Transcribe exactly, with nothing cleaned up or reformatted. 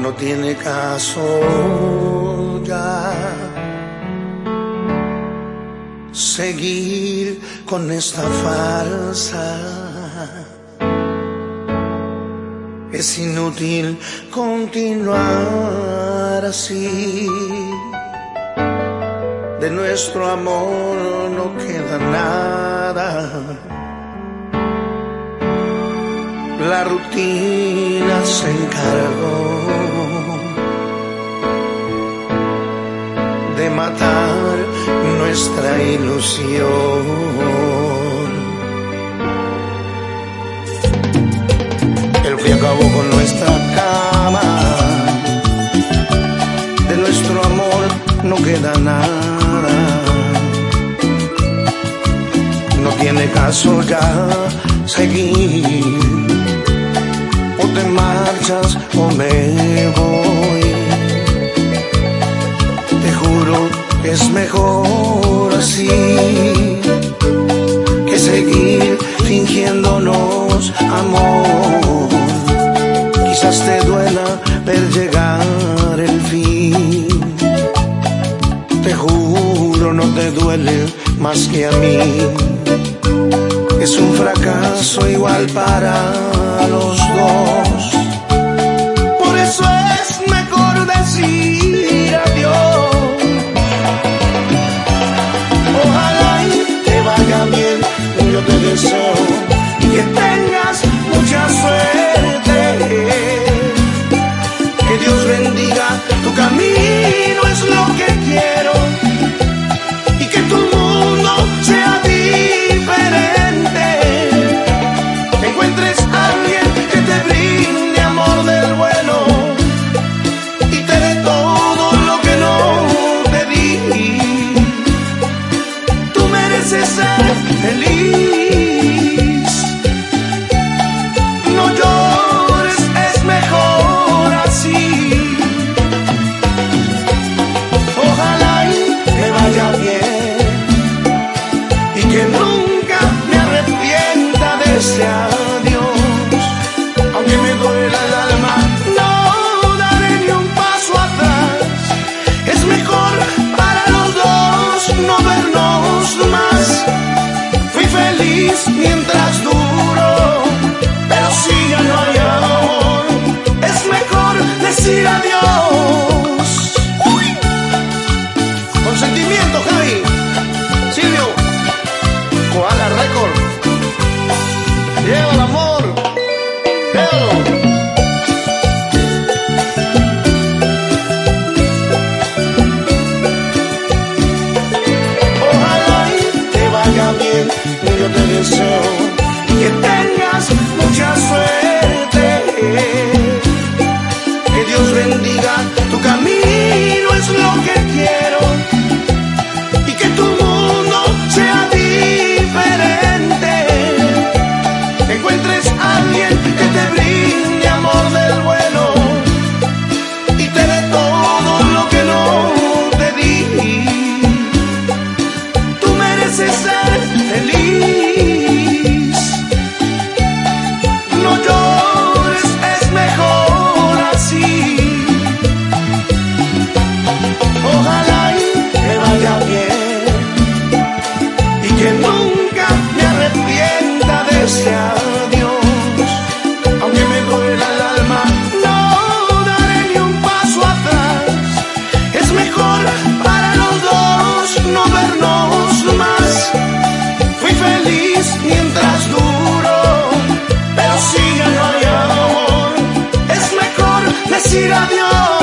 no tiene caso ya seguir con esta farsa. Es inútil continuar así. De nuestro amor no queda nada. La rutina se encargó de matar nuestra ilusión. El frío acabó con nuestra cama. De nuestro amor no queda nada. No tiene caso ya seguir. O te marchas o me voy. Te juro que es mejor así que seguir fingiéndonos amor. Quizás te duela ver llegar el fin. Te juro no te duele más que a mí. Es un fracaso igual para los dos. Por eso es mejor decir adiós. Ojalá y te vaya bien, yo te deseo que tengas mucha suerte. Que Dios bendiga tu camino, es lo que quiero. Y que tu mundo sea diferente. Encuentres a alguien que te brinde amor del bueno y te dé todo lo que no te di. Tú mereces ser feliz. No llores, es mejor así. Ojalá y te vaya bien y que nunca me arrepienta de ese adiós. Aunque me duela el alma, no daré ni un paso atrás. Es mejor para los dos no vernos más. Fui feliz mientras duró, pero si ya no hay amor, es mejor decir adiós. Uy. Con sentimiento, Javi. Silvio, Koala Record. Lleva el amor. Llévalo. Ojalá y te vaya bien, yo te deseo que tengas mucha suerte. Que Dios bendiga tu camino, es lo que quiero. Y que tu mundo sea diferente. Encuentres a alguien que te brinde amor del bueno y te dé todo lo que no te di. Tú mereces ser feliz. No llores, es mejor así. Ojalá y te vaya bien y que nunca me arrepienta de ese adiós. Aunque me duela el alma, no daré ni un paso atrás. Es mejor para los dos no vernos más. Fui feliz mientras duró, pero si ya no hay amor, es mejor decir adiós.